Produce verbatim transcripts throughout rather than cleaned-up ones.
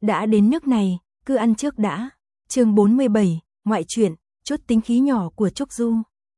Đã đến nước này, cứ ăn trước đã. Chương bốn mươi bảy, ngoại truyện, chút tính khí nhỏ của Trúc Du.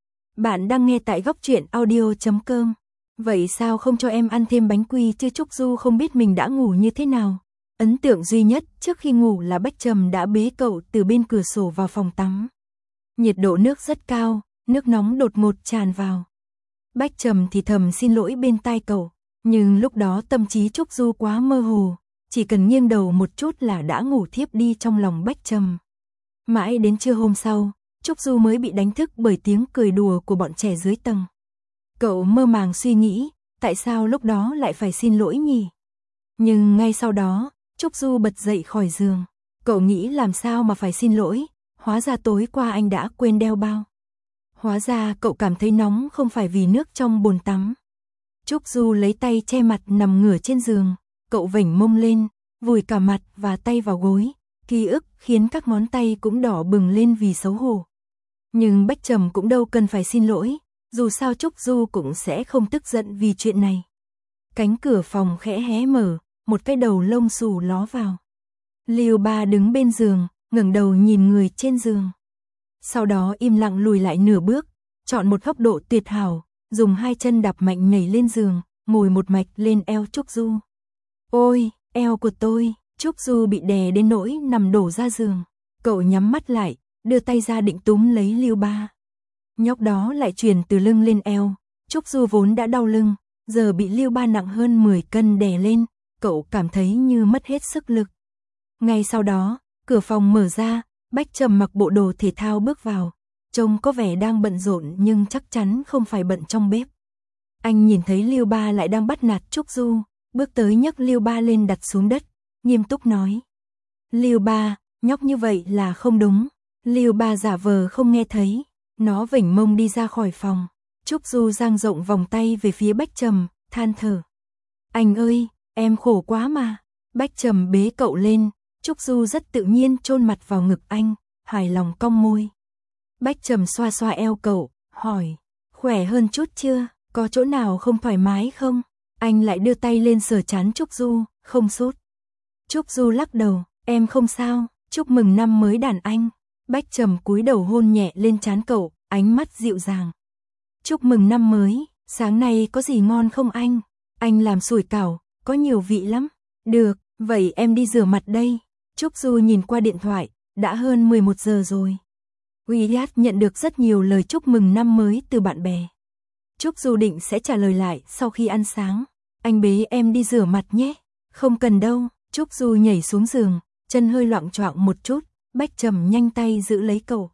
Bạn đang nghe tại góc truyện audio chấm com. Vậy sao không cho em ăn thêm bánh quy chứ? Trúc Du không biết mình đã ngủ như thế nào. Ấn tượng duy nhất trước khi ngủ là Bách Trầm đã bế cậu từ bên cửa sổ vào phòng tắm. Nhiệt độ nước rất cao, nước nóng đột ngột tràn vào. Bách Trầm thì thầm xin lỗi bên tai cậu, nhưng lúc đó tâm trí Trúc Du quá mơ hồ, chỉ cần nghiêng đầu một chút là đã ngủ thiếp đi trong lòng Bách Trầm. Mãi đến trưa hôm sau, Trúc Du mới bị đánh thức bởi tiếng cười đùa của bọn trẻ dưới tầng. Cậu mơ màng suy nghĩ, tại sao lúc đó lại phải xin lỗi nhỉ? Nhưng ngay sau đó, Trúc Du bật dậy khỏi giường. Cậu nghĩ làm sao mà phải xin lỗi, hóa ra tối qua anh đã quên đeo bao. Hóa ra cậu cảm thấy nóng không phải vì nước trong bồn tắm. Trúc Du lấy tay che mặt nằm ngửa trên giường, cậu vểnh mông lên, vùi cả mặt và tay vào gối, ký ức khiến các ngón tay cũng đỏ bừng lên vì xấu hổ. Nhưng Bách Trầm cũng đâu cần phải xin lỗi, dù sao Trúc Du cũng sẽ không tức giận vì chuyện này. Cánh cửa phòng khẽ hé mở, một cái đầu lông xù ló vào. Lưu Ba đứng bên giường, ngẩng đầu nhìn người trên giường. Sau đó im lặng lùi lại nửa bước, chọn một góc độ tuyệt hảo, dùng hai chân đạp mạnh nhảy lên giường, ngồi một mạch lên eo Trúc Du. Ôi, eo của tôi! Trúc Du bị đè đến nỗi nằm đổ ra giường. Cậu nhắm mắt lại, đưa tay ra định túm lấy Lưu Ba. Nhóc đó lại chuyển từ lưng lên eo. Trúc Du vốn đã đau lưng, giờ bị Lưu Ba nặng hơn mười cân đè lên, cậu cảm thấy như mất hết sức lực. Ngay sau đó, cửa phòng mở ra, Bách Trầm mặc bộ đồ thể thao bước vào, trông có vẻ đang bận rộn nhưng chắc chắn không phải bận trong bếp. Anh nhìn thấy Lưu Ba lại đang bắt nạt Trúc Du, bước tới nhấc Lưu Ba lên đặt xuống đất, nghiêm túc nói: Lưu Ba, nhóc như vậy là không đúng. Lưu Ba giả vờ không nghe thấy, nó vểnh mông đi ra khỏi phòng. Trúc Du dang rộng vòng tay về phía Bách Trầm, than thở: Anh ơi, em khổ quá mà. Bách Trầm bế cậu lên, Trúc Du rất tự nhiên chôn mặt vào ngực anh, hài lòng cong môi. Bách Trầm xoa xoa eo cậu, hỏi: Khỏe hơn chút chưa, có chỗ nào không thoải mái không? Anh lại đưa tay lên sờ trán Trúc Du, không sốt. Trúc Du lắc đầu: Em không sao, chúc mừng năm mới đàn anh. Bách Trầm cúi đầu hôn nhẹ lên trán cậu, ánh mắt dịu dàng. Chúc mừng năm mới, sáng nay có gì ngon không anh? Anh làm sủi cảo, có nhiều vị lắm. Được, vậy em đi rửa mặt đây. Trúc Du nhìn qua điện thoại, đã hơn mười một giờ rồi. Wyatt nhận được rất nhiều lời chúc mừng năm mới từ bạn bè. Trúc Du định sẽ trả lời lại sau khi ăn sáng. Anh bế em đi rửa mặt nhé. Không cần đâu. Trúc Du nhảy xuống giường, chân hơi loạng choạng một chút, Bách Trầm nhanh tay giữ lấy cậu.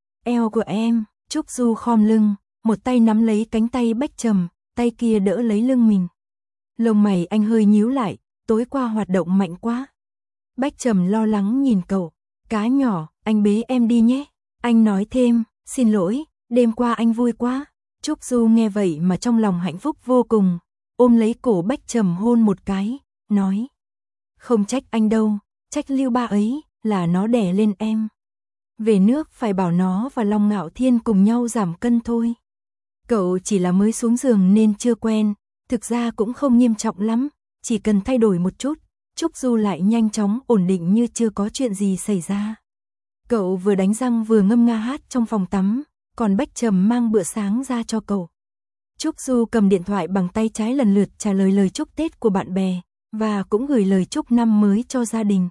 Eo của em, Trúc Du khom lưng, một tay nắm lấy cánh tay Bách Trầm, tay kia đỡ lấy lưng mình. Lông mày anh hơi nhíu lại, tối qua hoạt động mạnh quá. Bách Trầm lo lắng nhìn cậu, cá nhỏ, anh bế em đi nhé. Anh nói thêm, xin lỗi, đêm qua anh vui quá. Trúc Du nghe vậy mà trong lòng hạnh phúc vô cùng, ôm lấy cổ Bách Trầm hôn một cái, nói: Không trách anh đâu, trách Lưu Ba ấy, là nó đè lên em. Về nước phải bảo nó và Long Ngạo Thiên cùng nhau giảm cân thôi. Cậu chỉ là mới xuống giường nên chưa quen, thực ra cũng không nghiêm trọng lắm, chỉ cần thay đổi một chút, Trúc Du lại nhanh chóng ổn định như chưa có chuyện gì xảy ra. Cậu vừa đánh răng vừa ngâm nga hát trong phòng tắm, còn Bách Trầm mang bữa sáng ra cho cậu. Trúc Du cầm điện thoại bằng tay trái lần lượt trả lời lời chúc Tết của bạn bè, và cũng gửi lời chúc năm mới cho gia đình.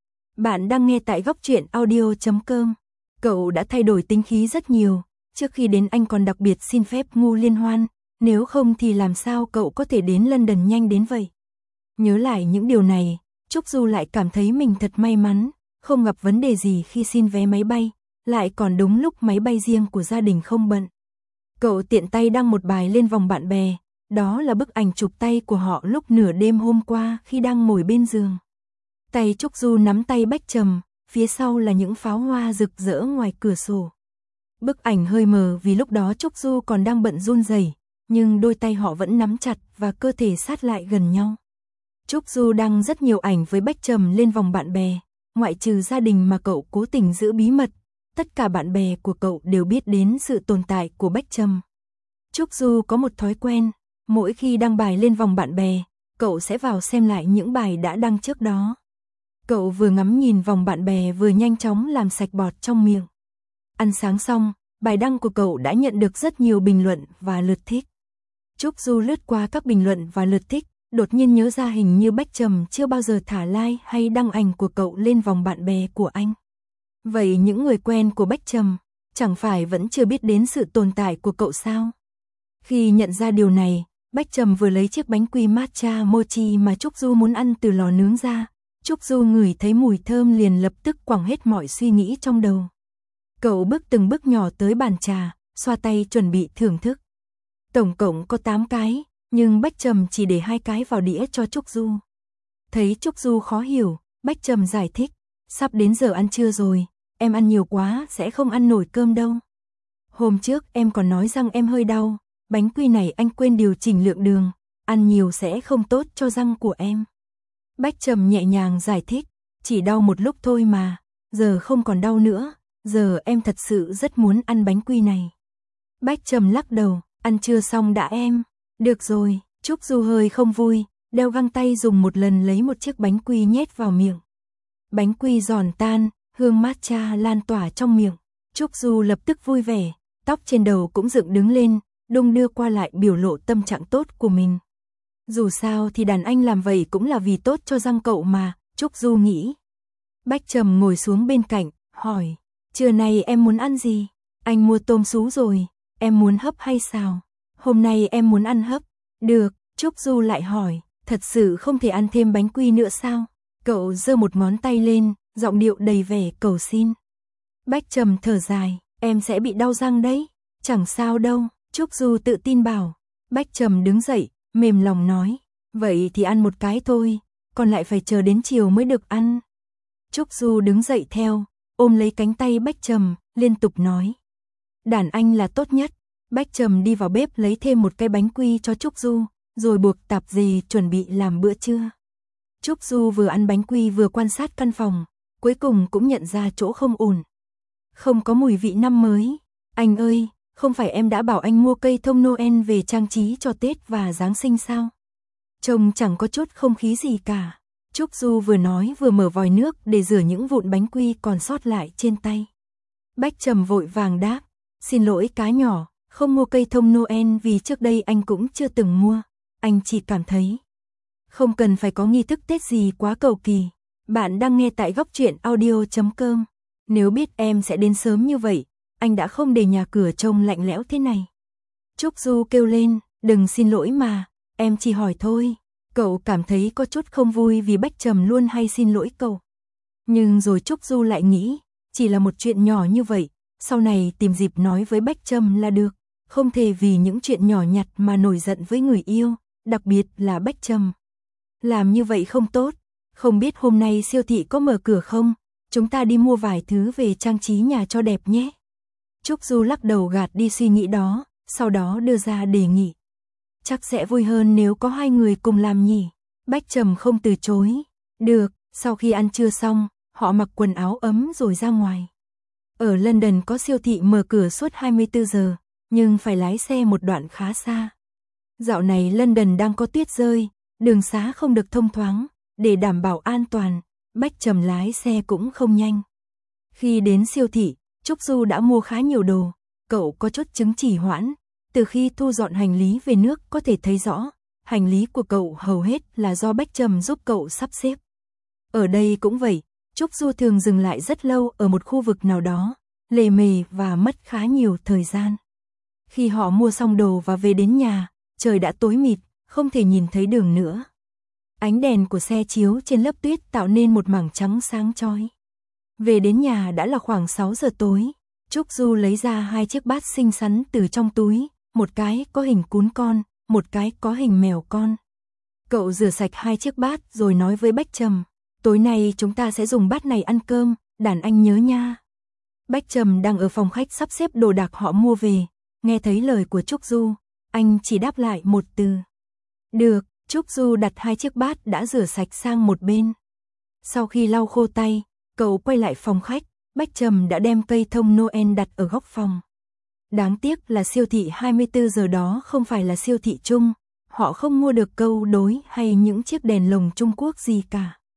Bạn đang nghe tại góc truyện audio chấm com. Cậu đã thay đổi tính khí rất nhiều, trước khi đến anh còn đặc biệt xin phép ngu liên hoan, nếu không thì làm sao cậu có thể đến London nhanh đến vậy. Nhớ lại những điều này, Trúc Du lại cảm thấy mình thật may mắn, không gặp vấn đề gì khi xin vé máy bay, lại còn đúng lúc máy bay riêng của gia đình không bận. Cậu tiện tay đăng một bài lên vòng bạn bè, đó là bức ảnh chụp tay của họ lúc nửa đêm hôm qua khi đang ngồi bên giường. Tay Trúc Du nắm tay Bách Trầm, phía sau là những pháo hoa rực rỡ ngoài cửa sổ. Bức ảnh hơi mờ vì lúc đó Trúc Du còn đang bận run rẩy, nhưng đôi tay họ vẫn nắm chặt và cơ thể sát lại gần nhau. Trúc Du đăng rất nhiều ảnh với Bách Trầm lên vòng bạn bè, ngoại trừ gia đình mà cậu cố tình giữ bí mật, tất cả bạn bè của cậu đều biết đến sự tồn tại của Bách Trầm. Trúc Du có một thói quen, mỗi khi đăng bài lên vòng bạn bè, cậu sẽ vào xem lại những bài đã đăng trước đó. Cậu vừa ngắm nhìn vòng bạn bè vừa nhanh chóng làm sạch bọt trong miệng. Ăn sáng xong, bài đăng của cậu đã nhận được rất nhiều bình luận và lượt thích. Trúc Du lướt qua các bình luận và lượt thích, đột nhiên nhớ ra hình như Bách Trầm chưa bao giờ thả like hay đăng ảnh của cậu lên vòng bạn bè của anh. Vậy những người quen của Bách Trầm, chẳng phải vẫn chưa biết đến sự tồn tại của cậu sao? Khi nhận ra điều này, Bách Trầm vừa lấy chiếc bánh quy matcha mochi mà Trúc Du muốn ăn từ lò nướng ra. Trúc Du ngửi thấy mùi thơm liền lập tức quẳng hết mọi suy nghĩ trong đầu. Cậu bước từng bước nhỏ tới bàn trà, xoa tay chuẩn bị thưởng thức. Tổng cộng có tám cái, nhưng Bách Trầm chỉ để hai cái vào đĩa cho Trúc Du. Thấy Trúc Du khó hiểu, Bách Trầm giải thích, sắp đến giờ ăn trưa rồi, em ăn nhiều quá sẽ không ăn nổi cơm đâu. Hôm trước em còn nói rằng em hơi đau, bánh quy này anh quên điều chỉnh lượng đường, ăn nhiều sẽ không tốt cho răng của em. Bách Trầm nhẹ nhàng giải thích, chỉ đau một lúc thôi mà, giờ không còn đau nữa, giờ em thật sự rất muốn ăn bánh quy này. Bách Trầm lắc đầu, ăn chưa xong đã em. Được rồi, Trúc Du hơi không vui, đeo găng tay dùng một lần lấy một chiếc bánh quy nhét vào miệng. Bánh quy giòn tan, hương matcha lan tỏa trong miệng. Trúc Du lập tức vui vẻ, tóc trên đầu cũng dựng đứng lên, đung đưa qua lại biểu lộ tâm trạng tốt của mình. Dù sao thì đàn anh làm vậy cũng là vì tốt cho răng cậu mà, Trúc Du nghĩ. Bách Trầm ngồi xuống bên cạnh, hỏi, trưa nay em muốn ăn gì? Anh mua tôm sú rồi, em muốn hấp hay xào? Hôm nay em muốn ăn hấp. Được, Trúc Du lại hỏi, thật sự không thể ăn thêm bánh quy nữa sao? Cậu giơ một ngón tay lên, giọng điệu đầy vẻ cầu xin. Bách Trầm thở dài, em sẽ bị đau răng đấy. Chẳng sao đâu, Trúc Du tự tin bảo. Bách Trầm đứng dậy, mềm lòng nói, vậy thì ăn một cái thôi, còn lại phải chờ đến chiều mới được ăn. Trúc Du đứng dậy theo, ôm lấy cánh tay Bách Trầm, liên tục nói. Đàn anh là tốt nhất. Bách Trầm đi vào bếp lấy thêm một cái bánh quy cho Trúc Du, rồi buộc tạp dề chuẩn bị làm bữa trưa. Trúc Du vừa ăn bánh quy vừa quan sát căn phòng, cuối cùng cũng nhận ra chỗ không ổn. Không có mùi vị năm mới. Anh ơi, không phải em đã bảo anh mua cây thông Noel về trang trí cho Tết và Giáng sinh sao? Trông chẳng có chút không khí gì cả. Trúc Du vừa nói vừa mở vòi nước để rửa những vụn bánh quy còn sót lại trên tay. Bách Trầm vội vàng đáp, xin lỗi cá nhỏ, không mua cây thông Noel vì trước đây anh cũng chưa từng mua. Anh chỉ cảm thấy không cần phải có nghi thức Tết gì quá cầu kỳ. Bạn đang nghe tại góc truyện audio chấm com. Nếu biết em sẽ đến sớm như vậy, anh đã không để nhà cửa trông lạnh lẽo thế này. Trúc Du kêu lên, đừng xin lỗi mà, em chỉ hỏi thôi. Cậu cảm thấy có chút không vui vì Bách Trầm luôn hay xin lỗi cậu. Nhưng rồi Trúc Du lại nghĩ, chỉ là một chuyện nhỏ như vậy, sau này tìm dịp nói với Bách Trầm là được. Không thể vì những chuyện nhỏ nhặt mà nổi giận với người yêu, đặc biệt là Bách Trầm. Làm như vậy không tốt, không biết hôm nay siêu thị có mở cửa không? Chúng ta đi mua vài thứ về trang trí nhà cho đẹp nhé. Trúc Du lắc đầu gạt đi suy nghĩ đó, sau đó đưa ra đề nghị. Chắc sẽ vui hơn nếu có hai người cùng làm nhỉ. Bách Trầm không từ chối. Được, sau khi ăn trưa xong, họ mặc quần áo ấm rồi ra ngoài. Ở London có siêu thị mở cửa suốt hai mươi tư giờ, nhưng phải lái xe một đoạn khá xa. Dạo này London đang có tuyết rơi, đường xá không được thông thoáng, để đảm bảo an toàn, Bách Trầm lái xe cũng không nhanh. Khi đến siêu thị, Trúc Du đã mua khá nhiều đồ, cậu có chút chứng chỉ hoãn, từ khi thu dọn hành lý về nước có thể thấy rõ, hành lý của cậu hầu hết là do Bách Trầm giúp cậu sắp xếp. Ở đây cũng vậy, Trúc Du thường dừng lại rất lâu ở một khu vực nào đó, lề mề và mất khá nhiều thời gian. Khi họ mua xong đồ và về đến nhà, trời đã tối mịt, không thể nhìn thấy đường nữa. Ánh đèn của xe chiếu trên lớp tuyết tạo nên một mảng trắng sáng chói. Về đến nhà đã là khoảng sáu giờ tối, Trúc Du lấy ra hai chiếc bát xinh xắn từ trong túi, một cái có hình cún con, một cái có hình mèo con. Cậu rửa sạch hai chiếc bát rồi nói với Bách Trầm, tối nay chúng ta sẽ dùng bát này ăn cơm, đàn anh nhớ nha. Bách Trầm đang ở phòng khách sắp xếp đồ đạc họ mua về, nghe thấy lời của Trúc Du, anh chỉ đáp lại một từ. Được, Trúc Du đặt hai chiếc bát đã rửa sạch sang một bên. Sau khi lau khô tay, cậu quay lại phòng khách, Bách Trầm đã đem cây thông Noel đặt ở góc phòng. Đáng tiếc là siêu thị hai mươi tư giờ đó không phải là siêu thị chung, họ không mua được câu đối hay những chiếc đèn lồng Trung Quốc gì cả.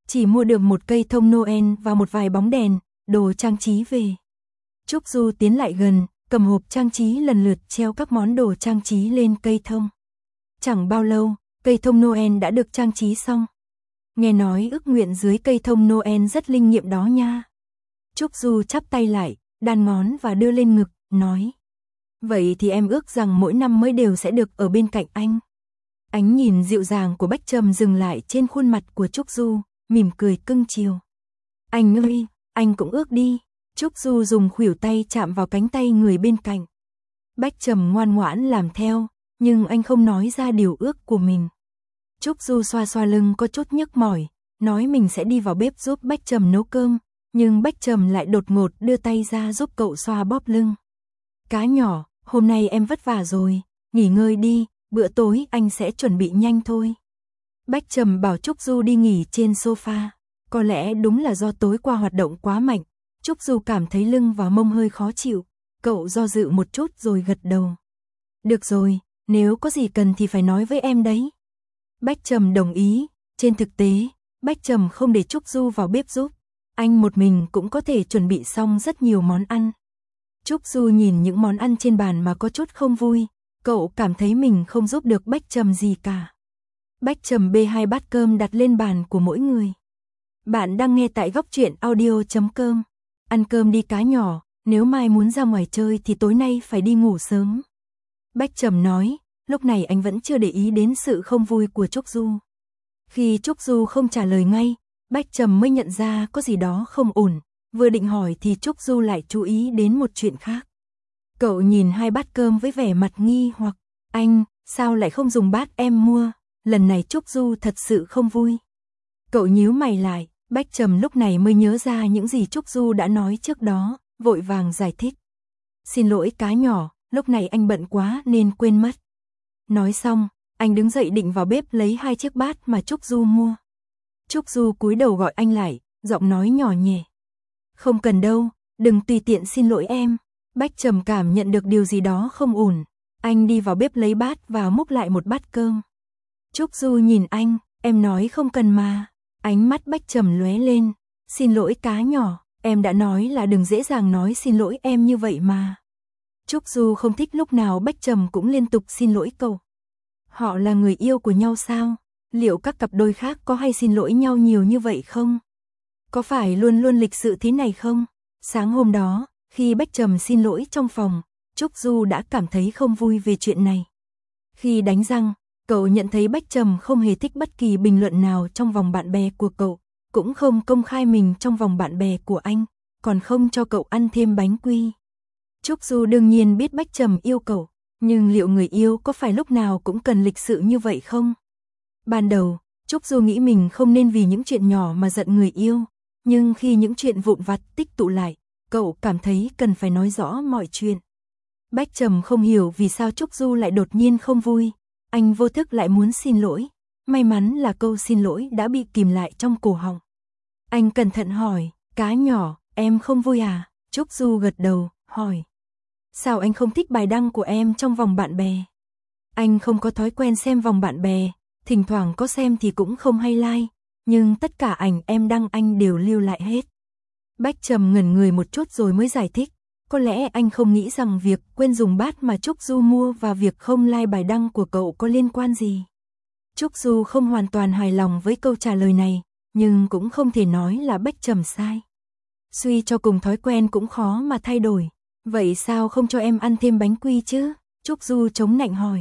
chỉ mua được một cây thông Noel và một vài bóng đèn, đồ trang trí về. Trúc Du tiến lại gần, cầm hộp trang trí lần lượt treo các món đồ trang trí lên cây thông. Chẳng bao lâu, cây thông Noel đã được trang trí xong. Nghe nói ước nguyện dưới cây thông Noel rất linh nghiệm đó nha. Trúc Du chắp tay lại, đan ngón và đưa lên ngực, nói. Vậy thì em ước rằng mỗi năm mới đều sẽ được ở bên cạnh anh. Ánh nhìn dịu dàng của Bách Trầm dừng lại trên khuôn mặt của Trúc Du, mỉm cười cưng chiều. Anh ơi, anh cũng ước đi. Trúc Du dùng khuỷu tay chạm vào cánh tay người bên cạnh. Bách Trầm ngoan ngoãn làm theo, nhưng anh không nói ra điều ước của mình. Trúc Du xoa xoa lưng có chút nhức mỏi, nói mình sẽ đi vào bếp giúp Bách Trầm nấu cơm, nhưng Bách Trầm lại đột ngột đưa tay ra giúp cậu xoa bóp lưng. Cá nhỏ, hôm nay em vất vả rồi, nghỉ ngơi đi, bữa tối anh sẽ chuẩn bị nhanh thôi. Bách Trầm bảo Trúc Du đi nghỉ trên sofa. Có lẽ đúng là do tối qua hoạt động quá mạnh, Trúc Du cảm thấy lưng và mông hơi khó chịu. Cậu do dự một chút rồi gật đầu. Được rồi, nếu có gì cần thì phải nói với em đấy. Bách Trầm đồng ý. Trên thực tế, Bách Trầm không để Trúc Du vào bếp giúp. Anh một mình cũng có thể chuẩn bị xong rất nhiều món ăn. Trúc Du nhìn những món ăn trên bàn mà có chút không vui. Cậu cảm thấy mình không giúp được Bách Trầm gì cả. Bách Trầm bê hai bát cơm đặt lên bàn của mỗi người. Bạn đang nghe tại góc truyện audio chấm com. Ăn cơm đi cá nhỏ, nếu mai muốn ra ngoài chơi thì tối nay phải đi ngủ sớm. Bách Trầm nói, lúc này anh vẫn chưa để ý đến sự không vui của Trúc Du. Khi Trúc Du không trả lời ngay, Bách Trầm mới nhận ra có gì đó không ổn. Vừa định hỏi thì Trúc Du lại chú ý đến một chuyện khác. Cậu nhìn hai bát cơm với vẻ mặt nghi hoặc, anh, sao lại không dùng bát em mua? Lần này Trúc Du thật sự không vui. Cậu nhíu mày lại, Bách Trầm lúc này mới nhớ ra những gì Trúc Du đã nói trước đó, vội vàng giải thích. Xin lỗi cá nhỏ, lúc này anh bận quá nên quên mất. Nói xong, anh đứng dậy định vào bếp lấy hai chiếc bát mà Trúc Du mua. Trúc Du cúi đầu gọi anh lại, giọng nói nhỏ nhẹ. Không cần đâu, đừng tùy tiện xin lỗi em. Bách Trầm cảm nhận được điều gì đó không ổn. Anh đi vào bếp lấy bát và múc lại một bát cơm. Trúc Du nhìn anh, em nói không cần mà. Ánh mắt Bách Trầm lóe lên. Xin lỗi cá nhỏ, em đã nói là đừng dễ dàng nói xin lỗi em như vậy mà. Trúc Du không thích lúc nào Bách Trầm cũng liên tục xin lỗi cậu. Họ là người yêu của nhau sao? Liệu các cặp đôi khác có hay xin lỗi nhau nhiều như vậy không? Có phải luôn luôn lịch sự thế này không? Sáng hôm đó, khi Bách Trầm xin lỗi trong phòng, Trúc Du đã cảm thấy không vui về chuyện này. Khi đánh răng, cậu nhận thấy Bách Trầm không hề thích bất kỳ bình luận nào trong vòng bạn bè của cậu, cũng không công khai mình trong vòng bạn bè của anh, còn không cho cậu ăn thêm bánh quy. Trúc Du đương nhiên biết Bách Trầm yêu cậu, nhưng liệu người yêu có phải lúc nào cũng cần lịch sự như vậy không? Ban đầu, Trúc Du nghĩ mình không nên vì những chuyện nhỏ mà giận người yêu, nhưng khi những chuyện vụn vặt tích tụ lại, cậu cảm thấy cần phải nói rõ mọi chuyện. Bách Trầm không hiểu vì sao Trúc Du lại đột nhiên không vui, anh vô thức lại muốn xin lỗi, may mắn là câu xin lỗi đã bị kìm lại trong cổ họng. Anh cẩn thận hỏi, cá nhỏ, em không vui à? Trúc Du gật đầu, hỏi. Sao anh không thích bài đăng của em trong vòng bạn bè? Anh không có thói quen xem vòng bạn bè, thỉnh thoảng có xem thì cũng không hay like, nhưng tất cả ảnh em đăng anh đều lưu lại hết. Bách Trầm ngẩn người một chút rồi mới giải thích, có lẽ anh không nghĩ rằng việc quên dùng bát mà Trúc Du mua và việc không like bài đăng của cậu có liên quan gì. Trúc Du không hoàn toàn hài lòng với câu trả lời này, nhưng cũng không thể nói là Bách Trầm sai. Suy cho cùng thói quen cũng khó mà thay đổi, vậy sao không cho em ăn thêm bánh quy chứ? Trúc Du chống nạnh hỏi.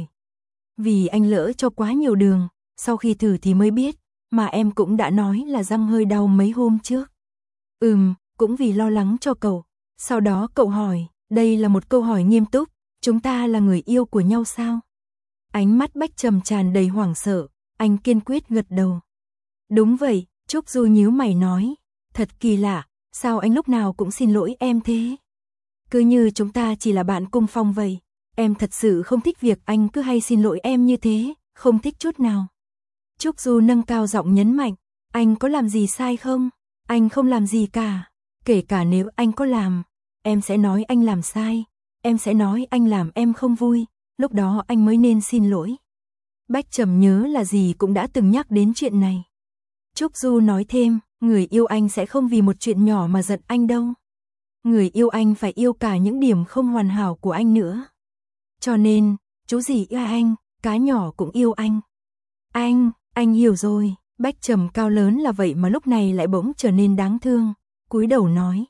Vì anh lỡ cho quá nhiều đường, sau khi thử thì mới biết, mà em cũng đã nói là răng hơi đau mấy hôm trước. Ừm, cũng vì lo lắng cho cậu. Sau đó cậu hỏi, đây là một câu hỏi nghiêm túc, chúng ta là người yêu của nhau sao? Ánh mắt Bách Trầm tràn đầy hoảng sợ, anh kiên quyết gật đầu. Đúng vậy, Trúc Du nhíu mày nói, thật kỳ lạ, sao anh lúc nào cũng xin lỗi em thế? Cứ như chúng ta chỉ là bạn cùng phòng vậy, em thật sự không thích việc anh cứ hay xin lỗi em như thế, không thích chút nào. Trúc Du nâng cao giọng nhấn mạnh, anh có làm gì sai không? Anh không làm gì cả, kể cả nếu anh có làm, em sẽ nói anh làm sai, em sẽ nói anh làm em không vui, lúc đó anh mới nên xin lỗi. Bách Trầm nhớ là gì cũng đã từng nhắc đến chuyện này. Trúc Du nói thêm, người yêu anh sẽ không vì một chuyện nhỏ mà giận anh đâu. Người yêu anh phải yêu cả những điểm không hoàn hảo của anh nữa. Cho nên, chú gì yêu anh, cá nhỏ cũng yêu anh. Anh, anh hiểu rồi. Bách Trầm cao lớn là vậy mà lúc này lại bỗng trở nên đáng thương, cúi đầu nói.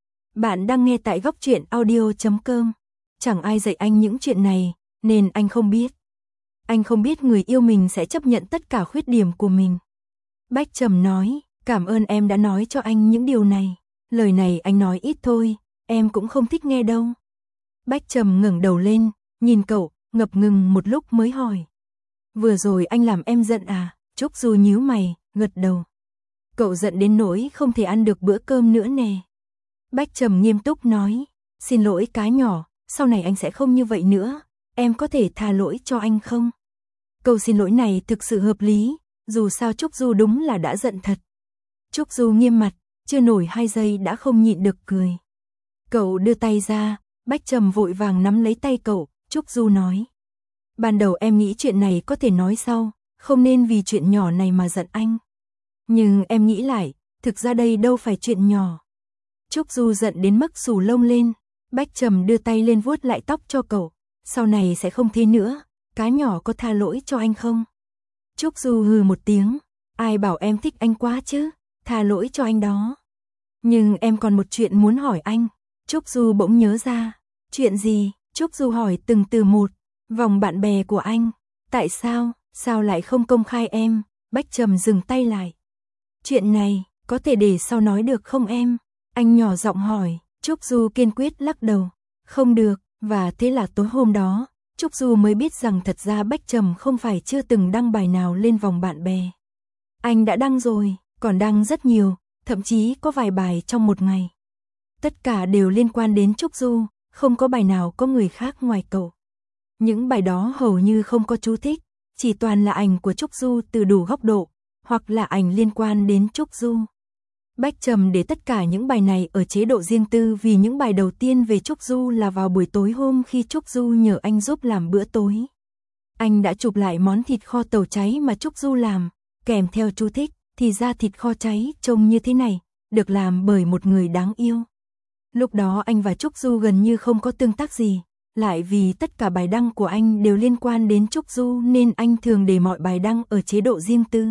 Bạn đang nghe tại góc truyện audio chấm com. Chẳng ai dạy anh những chuyện này, nên anh không biết. Anh không biết người yêu mình sẽ chấp nhận tất cả khuyết điểm của mình. Bách Trầm nói, cảm ơn em đã nói cho anh những điều này. Lời này anh nói ít thôi, em cũng không thích nghe đâu. Bách Trầm ngẩng đầu lên, nhìn cậu, ngập ngừng một lúc mới hỏi. Vừa rồi anh làm em giận à? Trúc Du nhíu mày, gật đầu. Cậu giận đến nỗi không thể ăn được bữa cơm nữa nè. Bách Trầm nghiêm túc nói, xin lỗi cá nhỏ, sau này anh sẽ không như vậy nữa, em có thể tha lỗi cho anh không? Câu xin lỗi này thực sự hợp lý, dù sao Trúc Du đúng là đã giận thật. Trúc Du nghiêm mặt, chưa nổi hai giây đã không nhịn được cười. Cậu đưa tay ra, Bách Trầm vội vàng nắm lấy tay cậu, Trúc Du nói. Ban đầu em nghĩ chuyện này có thể nói sau, không nên vì chuyện nhỏ này mà giận anh. Nhưng em nghĩ lại, thực ra đây đâu phải chuyện nhỏ. Trúc Du giận đến mức xù lông lên, Bách Trầm đưa tay lên vuốt lại tóc cho cậu. Sau này sẽ không thế nữa, cá nhỏ có tha lỗi cho anh không? Trúc Du hừ một tiếng, ai bảo em thích anh quá chứ, tha lỗi cho anh đó. Nhưng em còn một chuyện muốn hỏi anh. Trúc Du bỗng nhớ ra, chuyện gì? Trúc Du hỏi từng từ một, vòng bạn bè của anh, tại sao, sao lại không công khai em? Bách Trầm dừng tay lại. Chuyện này, có thể để sau nói được không em? Anh nhỏ giọng hỏi, Trúc Du kiên quyết lắc đầu, không được, và thế là tối hôm đó, Trúc Du mới biết rằng thật ra Bách Trầm không phải chưa từng đăng bài nào lên vòng bạn bè. Anh đã đăng rồi, còn đăng rất nhiều, thậm chí có vài bài trong một ngày. Tất cả đều liên quan đến Trúc Du, không có bài nào có người khác ngoài cậu. Những bài đó hầu như không có chú thích, chỉ toàn là ảnh của Trúc Du từ đủ góc độ, hoặc là ảnh liên quan đến Trúc Du. Bách Trầm để tất cả những bài này ở chế độ riêng tư vì những bài đầu tiên về Trúc Du là vào buổi tối hôm khi Trúc Du nhờ anh giúp làm bữa tối. Anh đã chụp lại món thịt kho tàu cháy mà Trúc Du làm, kèm theo chú thích, thì ra thịt kho cháy trông như thế này, được làm bởi một người đáng yêu. Lúc đó anh và Trúc Du gần như không có tương tác gì, lại vì tất cả bài đăng của anh đều liên quan đến Trúc Du nên anh thường để mọi bài đăng ở chế độ riêng tư.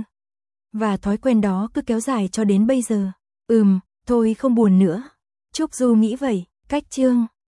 Và thói quen đó cứ kéo dài cho đến bây giờ. Ừm, thôi không buồn nữa. Trúc Du nghĩ vậy, cách chương.